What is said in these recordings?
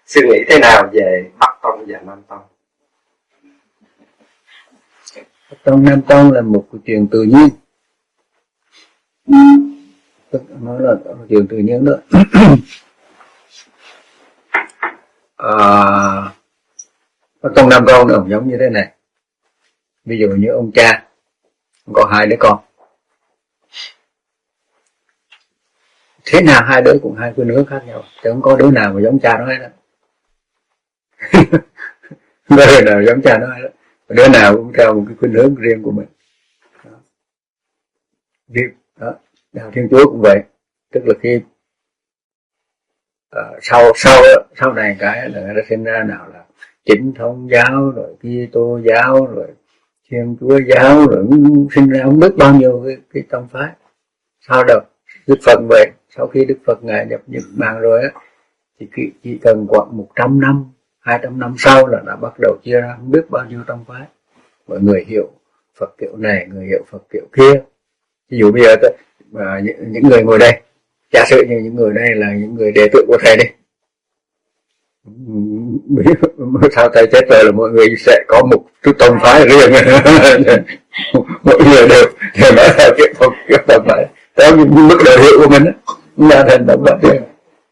suy nghĩ thế nào về Bắc Tông và Nam Tông? Bắc Tông Nam Tông là một cái chuyện tự nhiên, nói là chuyện tự nhiên đó. Bắc Tông Nam Tông nó giống như thế này. Ví dụ như ông cha có hai đứa con, thế nào hai đứa cũng hai khuynh hướng khác nhau, chứ không có đứa nào mà giống cha nó hết đó. Không có đứa nào giống cha nó hết đó. Đứa nào cũng theo một cái khuynh hướng riêng của mình. Đó. Đạo Thiên Chúa cũng vậy, tức là khi sau này cái là người ta sinh ra nào là Chính Thống giáo, rồi Kitô giáo, rồi Thiên Chúa giáo, rồi sinh ra không biết bao nhiêu cái tông phái. Sau đó Đức Phật về, sau khi Đức Phật ngài nhập Nhật Bản rồi á, thì chỉ cần khoảng 100 năm, 200 năm sau là đã bắt đầu chia ra không biết bao nhiêu tông phái. Mọi người hiểu Phật kiểu này, người hiểu Phật kiểu kia. Ví dụ bây giờ những người ngồi đây, giả sử như những người đây là những người đệ tử của thầy đi, sao thầy chết rồi là mọi người sẽ có một chút tông phái riêng. Mọi người đều nói theo cái tông phái theo mức độ hiểu của mình là thành tông phái riêng.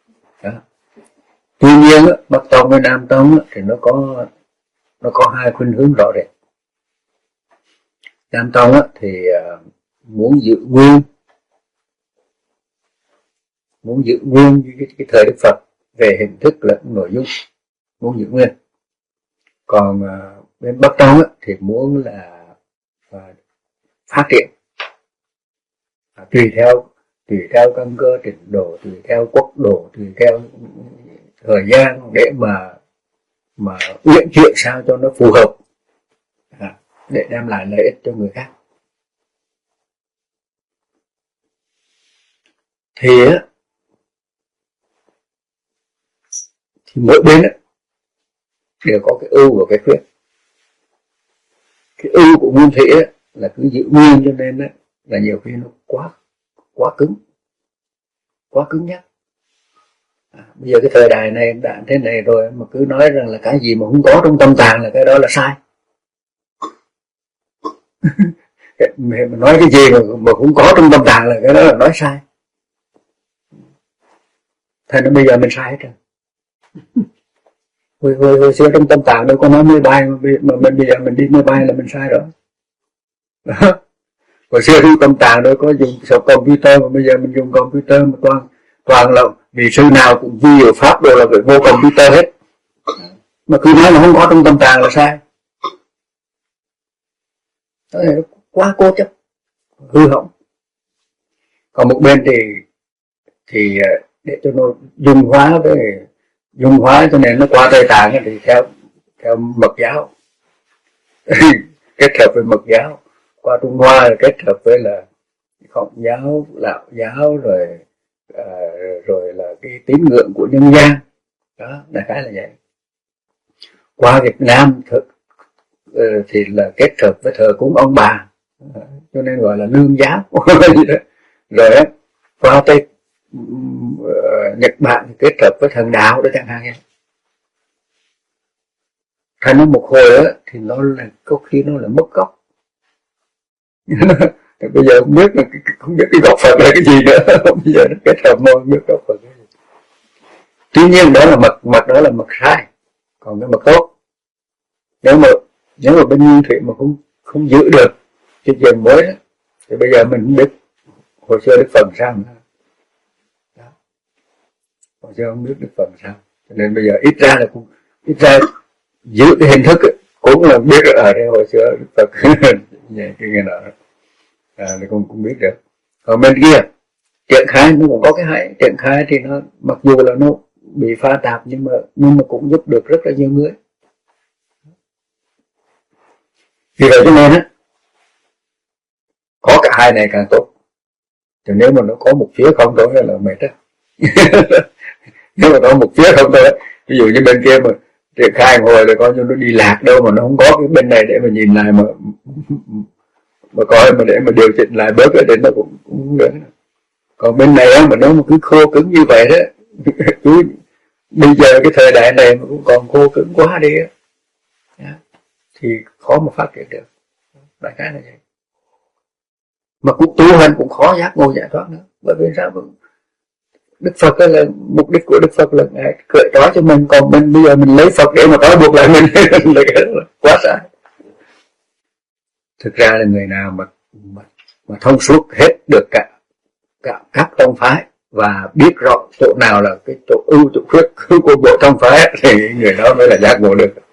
Tuy nhiên Bắc Tông với Nam Tông thì nó có hai khuynh hướng rõ rệt. Nam Tông thì muốn giữ nguyên cái thời Đức Phật về hình thức lẫn nội dung, muốn giữ nguyên. Còn bên Bắc Tông thì muốn là phát triển, tùy theo căn cơ trình độ, tùy theo quốc độ, tùy theo thời gian để mà uyển chuyển sao cho nó phù hợp, để đem lại lợi ích cho người khác. Thì mỗi bên đều có cái ưu và cái khuyết. Cái ưu của nguyên thủy là cứ giữ nguyên, cho nên là nhiều khi nó quá cứng nhắc. Bây giờ cái thời đại này đã thế này rồi mà cứ nói rằng là cái gì mà không có trong tâm tạng là cái đó là sai. Mà nói cái gì mà không có trong tâm tạng là cái đó là nói sai. Thành ra bây giờ mình sai hết rồi. Hồi xưa trong tâm tạng đâu có nói máy bay, mà bây giờ mình đi máy bay là mình sai rồi. Hồi xưa trong tâm tạng đâu có dùng số computer, mà bây giờ mình dùng computer mà toàn là vị sư nào cũng vi diệu pháp đều là phải vô computer hết. Mà cứ nói là không có trong tâm tạng là sai. Đó là quá cố chấp, hư hỏng. Còn một bên thì để cho nó dung hóa cho nên nó qua Tây Tạng thì theo Mật giáo. Kết hợp với Mật giáo. Qua Trung Hoa kết hợp với là Khổng giáo, Lão giáo, rồi là cái tín ngưỡng của nhân gian. Đó, đại khái là vậy. Qua Việt Nam thì là kết hợp với thờ cúng ông bà, cho nên gọi là nương giáo. Rồi qua Nhật Bản thì kết hợp với thần đạo đó chẳng hạn. Thành nó một hồi thì nó là có khi nó là mất gốc. Bây giờ không biết cái gốc Phật là cái gì nữa. Bây giờ nó kết hợp môi không biết gốc Phật là cái gì. Tuy nhiên đó là mật đó là mật sai. Còn cái mật tốt, nếu mà bên nguyên thủy mà không giữ được cái dần mới đó, thì bây giờ mình không biết hồi xưa Đức Phật sao nữa. Hồi xưa không biết Đức Phật sao, cho nên bây giờ ít ra giữ cái hình thức cũng là biết ở đây hồi xưa Đức Phật cái nghe nọ thì cũng biết được. Còn bên kia triển khai nó cũng có cái hay, triển khai thì nó mặc dù là nó bị pha tạp nhưng mà cũng giúp được rất là nhiều người. Vì vậy cho nên có cả hai này càng tốt. Thì nếu mà nó có một phía không tốt là mệt đó. Nếu mà có một phía không tốt, ví dụ như bên kia mà triển khai hồi rồi coi như nó đi lạc đâu mà nó không có cái bên này để mà nhìn lại mà coi mà để mà điều chỉnh lại bớt cái đến nó cũng được. Còn bên này mà nó mà cứ khô cứng như vậy đó, cứ bây giờ cái thời đại này mà cũng còn khô cứng quá đi thì khó mà phát triển được. Đại khái là vậy. Mà cũng tu hành cũng khó giác ngộ giải thoát nữa. Bởi vì sao? Đức Phật là mục đích của Đức Phật là Ngài cởi trói cho mình, còn mình bây giờ mình lấy Phật để mà trói buộc lại mình là quá sai. Thực ra là người nào mà thông suốt hết được cả các tông phái và biết rõ chỗ nào là cái chỗ ưu chỗ khuyết của bộ tông phái thì người đó mới là giác ngộ được.